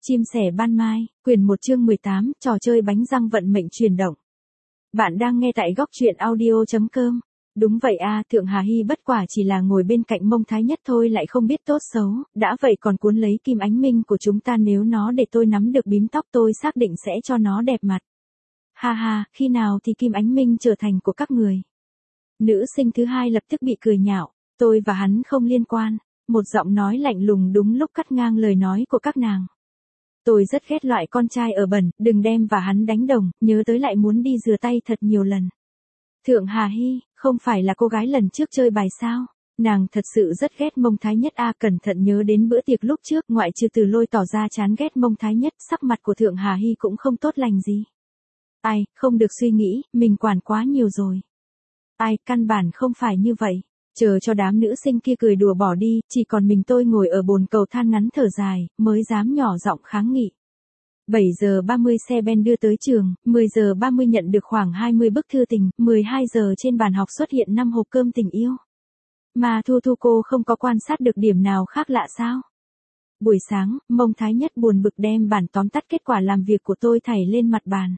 Chim sẻ ban mai, quyển 1 chương 18, trò chơi bánh răng vận mệnh chuyển động. Bạn đang nghe tại góc truyện audio.com. Đúng vậy à, Thượng Hà Hy bất quả chỉ là ngồi bên cạnh Mông Thái Nhất thôi lại không biết tốt xấu, đã vậy còn cuốn lấy Kim Ánh Minh của chúng ta, nếu nó để tôi nắm được bím tóc tôi xác định sẽ cho nó đẹp mặt. Ha ha, khi nào thì Kim Ánh Minh trở thành của các người? Nữ sinh thứ hai lập tức bị cười nhạo, tôi và hắn không liên quan, một giọng nói lạnh lùng đúng lúc cắt ngang lời nói của các nàng. Tôi rất ghét loại con trai ở bẩn, đừng đem và hắn đánh đồng, nhớ tới lại muốn đi rửa tay thật nhiều lần. Thượng Hà Hy, không phải là cô gái lần trước chơi bài sao? Nàng thật sự rất ghét Mông Thái Nhất à, cẩn thận nhớ đến bữa tiệc lúc trước, ngoại trừ Từ Lôi tỏ ra chán ghét Mông Thái Nhất, sắc mặt của Thượng Hà Hy cũng không tốt lành gì. Ai, không được suy nghĩ, mình quản quá nhiều rồi. Ai, căn bản không phải như vậy. Chờ cho đám nữ sinh kia cười đùa bỏ đi, chỉ còn mình tôi ngồi ở bồn cầu than ngắn thở dài, mới dám nhỏ giọng kháng nghị. 7 giờ 30 xe ben đưa tới trường, 10 giờ 30 nhận được khoảng 20 bức thư tình, 12 giờ trên bàn học xuất hiện 5 hộp cơm tình yêu. Mà Thu Thu cô không có quan sát được điểm nào khác lạ sao? Buổi sáng, Mông Thái Nhất buồn bực đem bản tóm tắt kết quả làm việc của tôi thảy lên mặt bàn.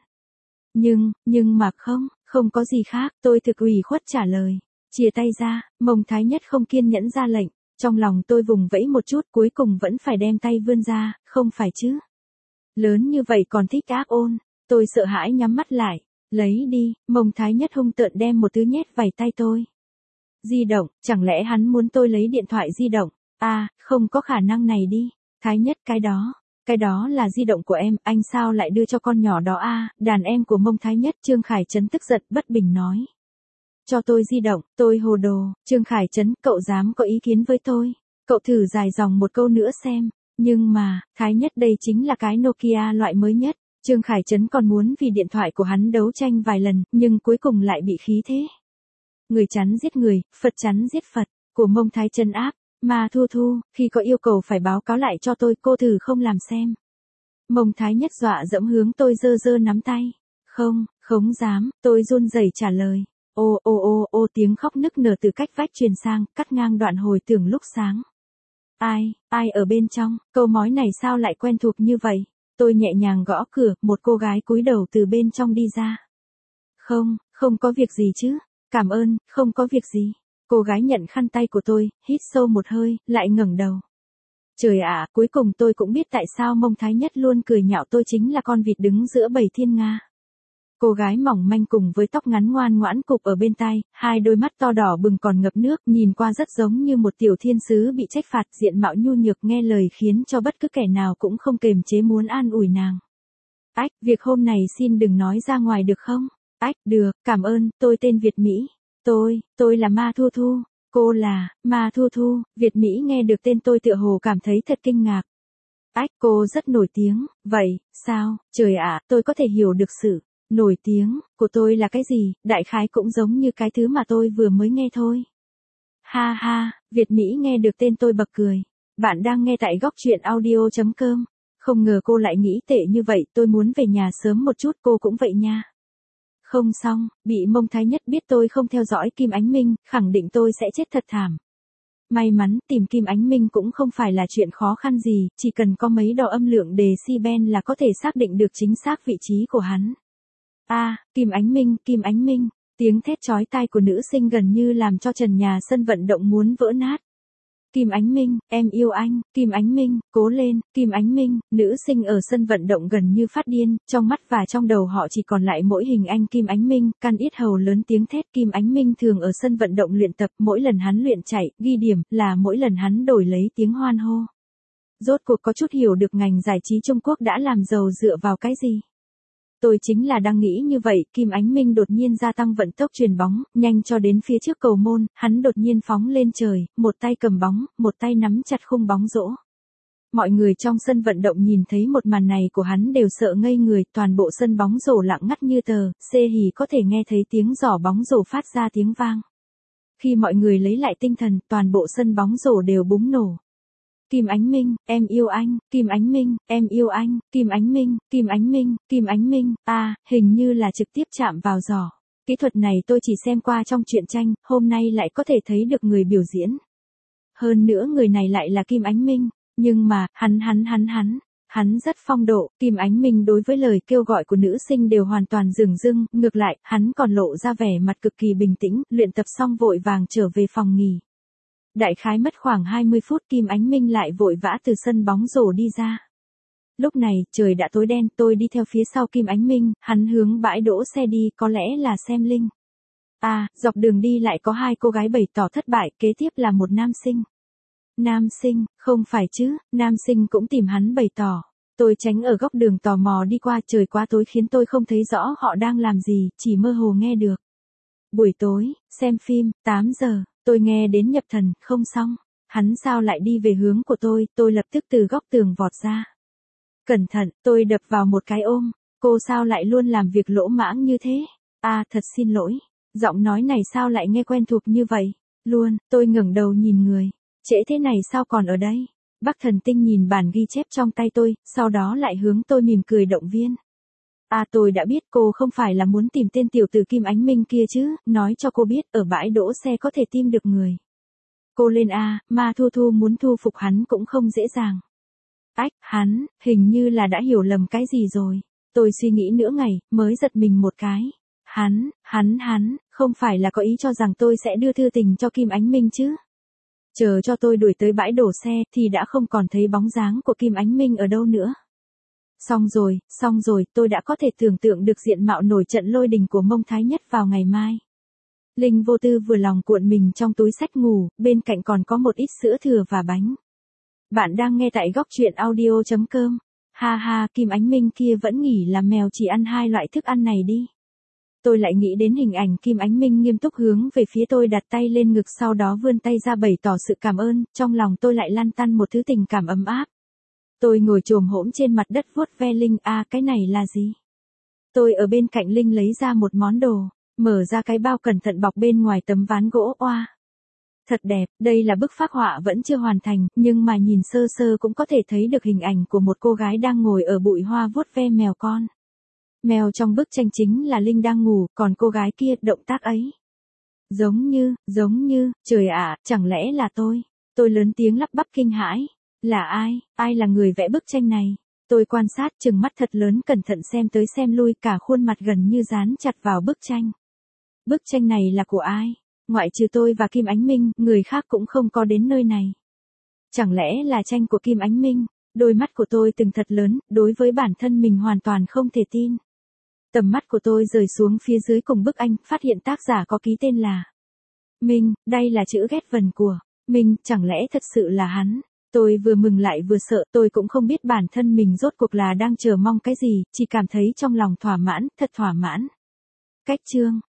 Nhưng mà không có gì khác, tôi thực ủy khuất trả lời. Chia tay ra, Mông Thái Nhất không kiên nhẫn ra lệnh, trong lòng tôi vùng vẫy một chút cuối cùng vẫn phải đem tay vươn ra, không phải chứ. Lớn như vậy còn thích ác ôn, tôi sợ hãi nhắm mắt lại, lấy đi, Mông Thái Nhất hung tợn đem một thứ nhét vào tay tôi. Di động, chẳng lẽ hắn muốn tôi lấy điện thoại di động, à, không có khả năng này đi, Thái Nhất cái đó là di động của em, anh sao lại đưa cho con nhỏ đó à, đàn em của Mông Thái Nhất. Trương Khải Trấn tức giận bất bình nói. Cho tôi di động, tôi hồ đồ. Trương Khải Trấn, cậu dám có ý kiến với tôi? Cậu thử dài dòng một câu nữa xem. Nhưng mà, Thái Nhất đây chính là cái Nokia loại mới nhất. Trương Khải Trấn còn muốn vì điện thoại của hắn đấu tranh vài lần, nhưng cuối cùng lại bị khí thế. Người chắn giết người, Phật chắn giết Phật, của Mông Thái Trấn áp. Mà Thu, khi có yêu cầu phải báo cáo lại cho tôi, cô thử không làm xem. Mông Thái Nhất dọa dẫm hướng tôi giơ nắm tay. Không dám, tôi run rẩy trả lời. Ô tiếng khóc nức nở từ cách vách truyền sang, cắt ngang đoạn hồi tưởng lúc sáng. Ai ở bên trong, câu nói này sao lại quen thuộc như vậy? Tôi nhẹ nhàng gõ cửa, một cô gái cúi đầu từ bên trong đi ra. Không có việc gì chứ, cảm ơn, không có việc gì. Cô gái nhận khăn tay của tôi, hít sâu một hơi, lại ngẩng đầu. Trời ạ, cuối cùng tôi cũng biết tại sao Mông Thái Nhất luôn cười nhạo tôi chính là con vịt đứng giữa bầy thiên nga. Cô gái mỏng manh cùng với tóc ngắn ngoan ngoãn cụp ở bên tai, hai đôi mắt to đỏ bừng còn ngập nước, nhìn qua rất giống như một tiểu thiên sứ bị trách phạt, diện mạo nhu nhược nghe lời khiến cho bất cứ kẻ nào cũng không kềm chế muốn an ủi nàng. Ách, việc hôm này xin đừng nói ra ngoài được không? Ách, được, cảm ơn, tôi tên Việt Mỹ. Tôi là Ma Thu. Cô là, Ma Thu. Việt Mỹ nghe được tên tôi tựa hồ cảm thấy thật kinh ngạc. Ách, cô rất nổi tiếng, vậy, sao, trời ạ, tôi có thể hiểu được sự nổi tiếng của tôi là cái gì, đại khái cũng giống như cái thứ mà tôi vừa mới nghe thôi. Ha, Việt Mỹ nghe được tên tôi bật cười. Bạn đang nghe tại góc truyện audio.com. Không ngờ cô lại nghĩ tệ như vậy, tôi muốn về nhà sớm một chút, cô cũng vậy nha. Không xong, bị Mông Thái Nhất biết tôi không theo dõi Kim Ánh Minh, khẳng định tôi sẽ chết thật thảm. May mắn, tìm Kim Ánh Minh cũng không phải là chuyện khó khăn gì, chỉ cần có mấy đo âm lượng decibel là có thể xác định được chính xác vị trí của hắn. Kim Ánh Minh, tiếng thét chói tai của nữ sinh gần như làm cho trần nhà sân vận động muốn vỡ nát. Kim Ánh Minh, em yêu anh, Kim Ánh Minh, cố lên, Kim Ánh Minh, nữ sinh ở sân vận động gần như phát điên, trong mắt và trong đầu họ chỉ còn lại mỗi hình anh Kim Ánh Minh, căn yết hầu lớn tiếng thét. Kim Ánh Minh thường ở sân vận động luyện tập, mỗi lần hắn luyện chạy, ghi điểm, là mỗi lần hắn đổi lấy tiếng hoan hô. Rốt cuộc có chút hiểu được ngành giải trí Trung Quốc đã làm giàu dựa vào cái gì. Tôi chính là đang nghĩ như vậy, Kim Ánh Minh đột nhiên gia tăng vận tốc chuyền bóng, nhanh cho đến phía trước cầu môn, hắn đột nhiên phóng lên trời, một tay cầm bóng, một tay nắm chặt khung bóng rổ. Mọi người trong sân vận động nhìn thấy một màn này của hắn đều sợ ngây người, toàn bộ sân bóng rổ lặng ngắt như tờ, hì có thể nghe thấy tiếng giỏ bóng rổ phát ra tiếng vang. Khi mọi người lấy lại tinh thần, toàn bộ sân bóng rổ đều bùng nổ. Kim Ánh Minh, em yêu anh, Kim Ánh Minh, em yêu anh, Kim Ánh Minh, hình như là trực tiếp chạm vào giỏ. Kỹ thuật này tôi chỉ xem qua trong truyện tranh, hôm nay lại có thể thấy được người biểu diễn. Hơn nữa người này lại là Kim Ánh Minh, nhưng mà, hắn, Hắn rất phong độ, Kim Ánh Minh đối với lời kêu gọi của nữ sinh đều hoàn toàn dửng dưng, ngược lại, hắn còn lộ ra vẻ mặt cực kỳ bình tĩnh, luyện tập xong vội vàng trở về phòng nghỉ. Đại khái mất khoảng 20 phút Kim Ánh Minh lại vội vã từ sân bóng rổ đi ra. Lúc này, trời đã tối đen, tôi đi theo phía sau Kim Ánh Minh, hắn hướng bãi đỗ xe đi, có lẽ là xem Linh. Dọc đường đi lại có hai cô gái bày tỏ thất bại, kế tiếp là một nam sinh. Nam sinh, không phải chứ, nam sinh cũng tìm hắn bày tỏ. Tôi tránh ở góc đường tò mò đi qua, trời quá tối khiến tôi không thấy rõ họ đang làm gì, chỉ mơ hồ nghe được. Buổi tối, xem phim, 8 giờ, tôi nghe đến nhập thần, không xong. Hắn sao lại đi về hướng của tôi lập tức từ góc tường vọt ra. Cẩn thận, tôi đập vào một cái ôm, cô sao lại luôn làm việc lỗ mãng như thế? Thật xin lỗi, giọng nói này sao lại nghe quen thuộc như vậy? Luôn, tôi ngẩng đầu nhìn người, trễ thế này sao còn ở đây? Bắc Thần Tinh nhìn bản ghi chép trong tay tôi, sau đó lại hướng tôi mỉm cười động viên. Tôi đã biết cô không phải là muốn tìm tên tiểu tử Kim Ánh Minh kia chứ, nói cho cô biết ở bãi đỗ xe có thể tìm được người. Cô lên mà Thu Thu muốn thu phục hắn cũng không dễ dàng. Hắn, hình như là đã hiểu lầm cái gì rồi. Tôi suy nghĩ nửa ngày, mới giật mình một cái. Hắn, không phải là có ý cho rằng tôi sẽ đưa thư tình cho Kim Ánh Minh chứ. Chờ cho tôi đuổi tới bãi đổ xe thì đã không còn thấy bóng dáng của Kim Ánh Minh ở đâu nữa. Xong rồi, tôi đã có thể tưởng tượng được diện mạo nổi trận lôi đình của Mông Thái Nhất vào ngày mai. Linh vô tư vừa lòng cuộn mình trong túi xách ngủ, bên cạnh còn có một ít sữa thừa và bánh. Bạn đang nghe tại góc truyện audio.com. Kim Ánh Minh kia vẫn nghĩ là mèo chỉ ăn hai loại thức ăn này đi. Tôi lại nghĩ đến hình ảnh Kim Ánh Minh nghiêm túc hướng về phía tôi đặt tay lên ngực sau đó vươn tay ra bày tỏ sự cảm ơn, trong lòng tôi lại lăn tăn một thứ tình cảm ấm áp. Tôi ngồi chồm hổm trên mặt đất vuốt ve Linh, cái này là gì? Tôi ở bên cạnh Linh lấy ra một món đồ, mở ra cái bao cẩn thận bọc bên ngoài tấm ván gỗ. Thật đẹp, đây là bức phác họa vẫn chưa hoàn thành, nhưng mà nhìn sơ sơ cũng có thể thấy được hình ảnh của một cô gái đang ngồi ở bụi hoa vuốt ve mèo con. Mèo trong bức tranh chính là Linh đang ngủ, còn cô gái kia, động tác ấy. Giống như, trời ạ, chẳng lẽ là tôi? Tôi lớn tiếng lắp bắp kinh hãi. Là ai là người vẽ bức tranh này? Tôi quan sát trừng mắt thật lớn cẩn thận xem tới xem lui cả khuôn mặt gần như dán chặt vào bức tranh. Bức tranh này là của ai? Ngoại trừ tôi và Kim Ánh Minh, người khác cũng không có đến nơi này. Chẳng lẽ là tranh của Kim Ánh Minh? Đôi mắt của tôi từng thật lớn, đối với bản thân mình hoàn toàn không thể tin. Tầm mắt của tôi rời xuống phía dưới cùng bức ảnh, phát hiện tác giả có ký tên là Minh, đây là chữ ghét vần của Minh, chẳng lẽ thật sự là hắn? Tôi vừa mừng lại vừa sợ, tôi cũng không biết bản thân mình rốt cuộc là đang chờ mong cái gì, chỉ cảm thấy trong lòng thỏa mãn, thật thỏa mãn. Cách chương